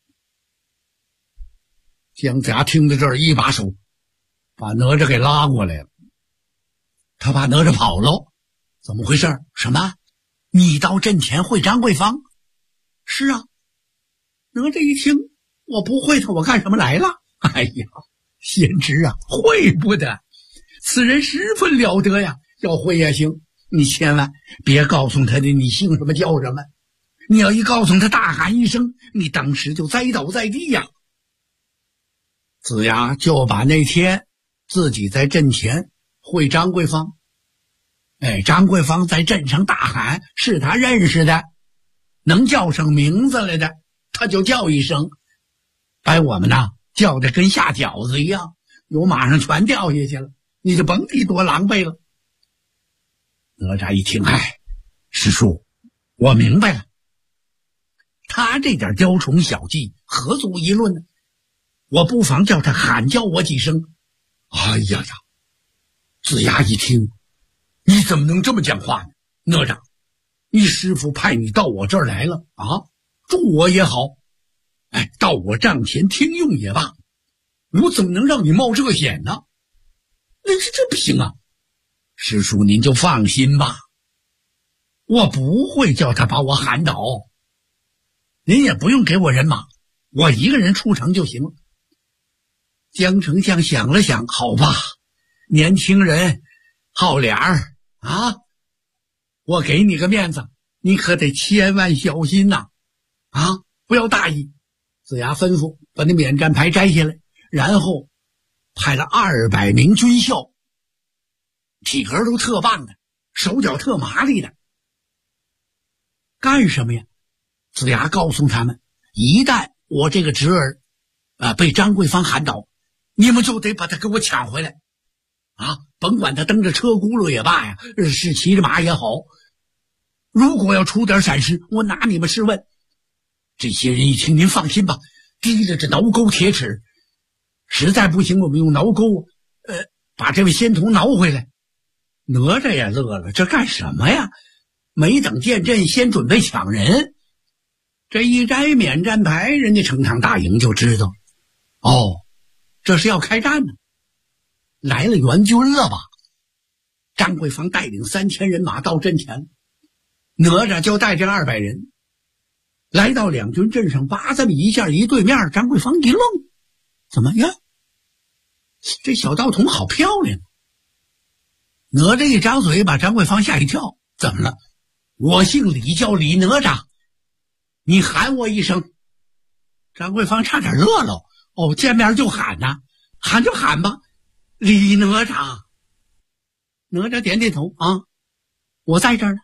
姜子牙听到这儿，一把手把哪吒给拉过来了。他怕哪吒跑了，怎么回事？什么？你到阵前会张桂芳？是啊。哪吒一听，我不会他，我干什么来了？哎呀，贤侄啊，会不得，此人十分了得呀，要会也行，你千万别告诉他的你姓什么叫什么，你要一告诉他大喊一声，你当时就栽倒在地呀。子牙就把那天自己在阵前会张桂芳，张桂芳在阵上大喊是他认识的，能叫上名字来的他就叫一声，把我们叫得跟下饺子一样，有马上全掉下去了，你就甭提多狼狈了。哪吒一听，师叔，我明白了，他这点雕虫小技何足一论呢？我不妨叫他喊叫我几声。哎呀呀！子牙一听，你怎么能这么讲话呢？哪吒，你师父派你到我这儿来了助我也好，到我帐前听用也罢，我怎么能让你冒这个险呢？那这不行啊！师叔您就放心吧，我不会叫他把我喊倒，您也不用给我人马，我一个人出城就行了。姜丞相想了想，好吧，年轻人好脸儿我给你个面子，你可得千万小心不要大意。子牙吩咐把那免战牌摘下来，然后派了200名军校，体格都特棒的，手脚特麻利的。干什么呀？子牙告诉他们，一旦我这个侄儿被张桂芳喊倒，你们就得把他给我抢回来甭管他蹬着车轱辘也罢呀，是骑着马也好，如果要出点闪失，我拿你们试问。这些人一听，您放心吧，提着这挠钩铁尺，实在不行我们用挠钩把这位仙童挠回来。哪吒也乐了，这干什么呀？没等见阵，先准备抢人。这一摘免战牌，人家成堂大营就知道，这是要开战呢，来了援军了吧？张桂芳带领3000人马到阵前，哪吒就带着200人来到两军阵上，叭这么一下一对面，张桂芳一愣，怎么样？这小道童好漂亮。哪吒一张嘴把张桂芳吓一跳，怎么了？我姓李，叫李哪吒，你喊我一声。张桂芳差点乐了，见面就喊喊就喊吧，李哪吒。哪吒点点头我在这儿呢。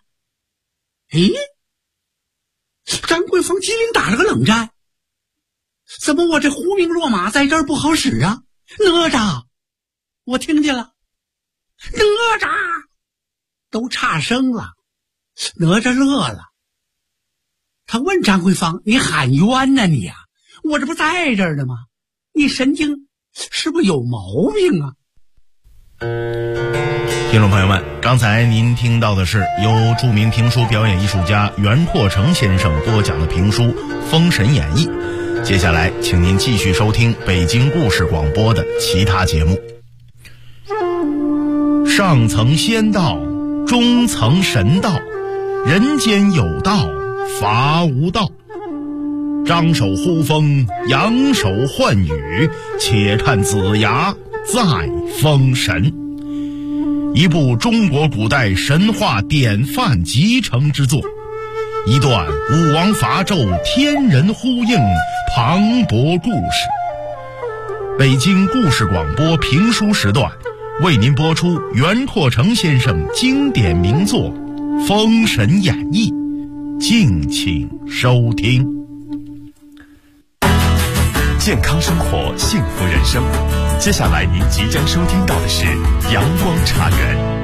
张桂芳机灵打了个冷战，怎么我这狐名落马在这儿不好使啊？哪吒，我听见了，哪吒都差声了。哪吒乐了，他问张桂芳，你喊冤呢你我这不在这儿呢吗？你神经是不是有毛病啊？ 听众朋友们，刚才您听到的是由著名评书表演艺术家袁阔成先生播讲的评书《封神演义》。接下来请您继续收听北京故事广播的其他节目。上层仙道，中层神道，人间有道，伐无道。张手呼风，扬手唤雨，且看子牙再封神。一部中国古代神话典范集成之作，一段武王伐纣天人呼应磅礴故事。北京故事广播评书时段为您播出袁阔成先生经典名作《封神演义》，敬请收听。 健康生活，幸福人生。接下来您即将收听到的是阳光茶园。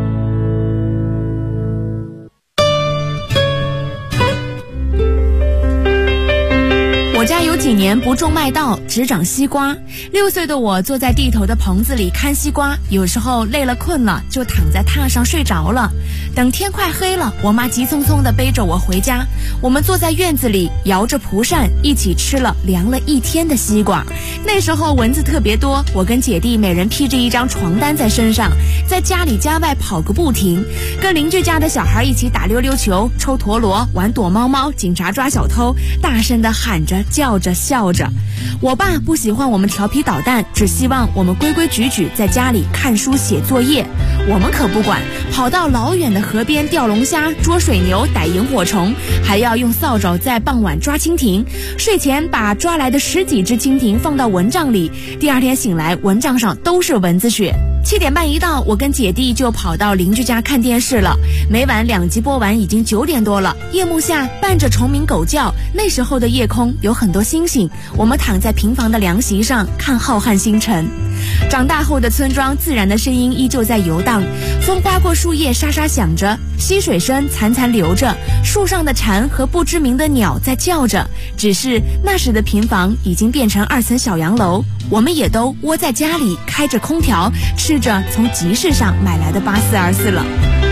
我家有几年不种麦稻，只长西瓜。6岁的我坐在地头的棚子里看西瓜，有时候累了困了，就躺在榻上睡着了。等天快黑了，我妈急匆匆地背着我回家。我们坐在院子里，摇着蒲扇，一起吃了凉了1天的西瓜。那时候蚊子特别多，我跟姐弟每人披着一张床单在身上，在家里家外跑个不停，跟邻居家的小孩一起打溜溜球、抽陀螺、玩躲猫猫、警察抓小偷，大声地喊着叫着笑着。我爸不喜欢我们调皮捣蛋，只希望我们规规矩矩在家里看书写作业。我们可不管，跑到老远的河边钓龙虾、捉水牛、逮萤火虫，还要用扫帚在傍晚抓蜻蜓。睡前把抓来的10几只蜻蜓放到蚊帐里，第二天醒来蚊帐上都是蚊子血。7点半一到，我跟姐弟就跑到邻居家看电视了。每晚2集播完，已经9点多了。夜幕下伴着虫鸣狗叫，那时候的夜空有很多星星。我们躺在平房的凉席上看浩瀚星辰。长大后的村庄，自然的声音依旧在游荡，风刮过树叶沙沙响着，溪水声潺潺流着，树上的蝉和不知名的鸟在叫着。只是那时的平房已经变成2层小洋楼，我们也都窝在家里，开着空调，吃着从集市上买来的8424了。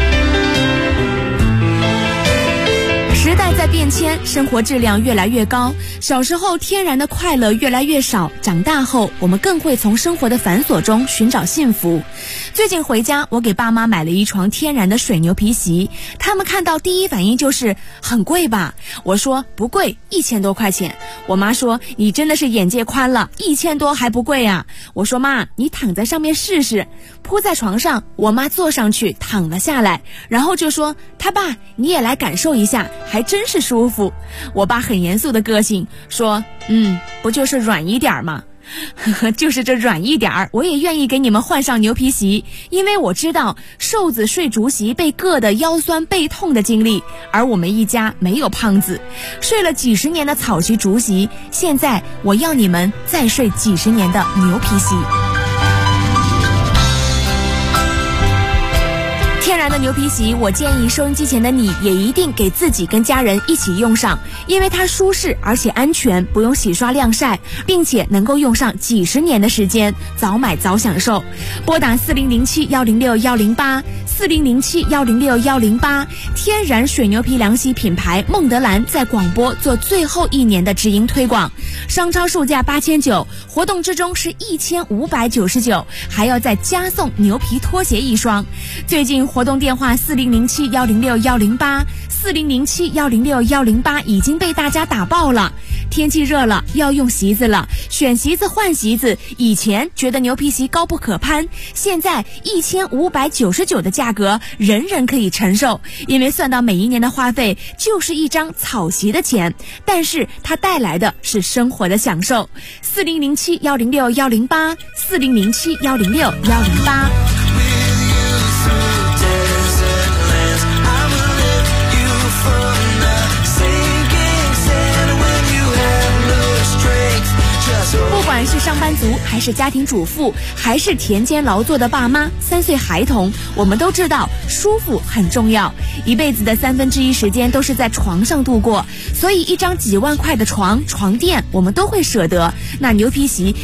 时代在变迁，生活质量越来越高，小时候天然的快乐越来越少，长大后我们更会从生活的繁琐中寻找幸福。最近回家，我给爸妈买了一床天然的水牛皮席，他们看到第一反应就是很贵吧？我说不贵，1000多块钱。我妈说你真的是眼界宽了，1000多还不贵啊？我说妈，你躺在上面试试。铺在床上，我妈坐上去躺了下来，然后就说他爸你也来感受一下，还真是舒服。我爸很严肃的个性说不就是软一点吗？就是这软一点儿，我也愿意给你们换上牛皮席，因为我知道瘦子睡竹席被硌得腰酸背痛的经历，而我们一家没有胖子，睡了几十年的草席竹席，现在我要你们再睡几十年的牛皮席。天然的牛皮席，我建议收音机前的你也一定给自己跟家人一起用上，因为它舒适而且安全，不用洗刷晾晒，并且能够用上几十年的时间，早买早享受。拨打4007106108 4007106108，天然水牛皮凉席品牌孟德兰在广播做最后1年的直营推广，商超售价8900，活动之中是1599，还要再加送牛皮拖鞋1双。最近活动电话4007106108 4007106108已经被大家打爆了。天气热了，要用席子了，选席子换席子。以前觉得牛皮席高不可攀，现在1599的价格人人可以承受，因为算到每一年的花费就是一张草席的钱，但是它带来的是生活的享受。4007106108 4007106108。不管是上班族还是家庭主妇，还是田间劳作的爸妈、3岁孩童，我们都知道舒服很重要，一辈子的1/3时间都是在床上度过，所以一张几万块的床垫我们都会舍得，那牛皮席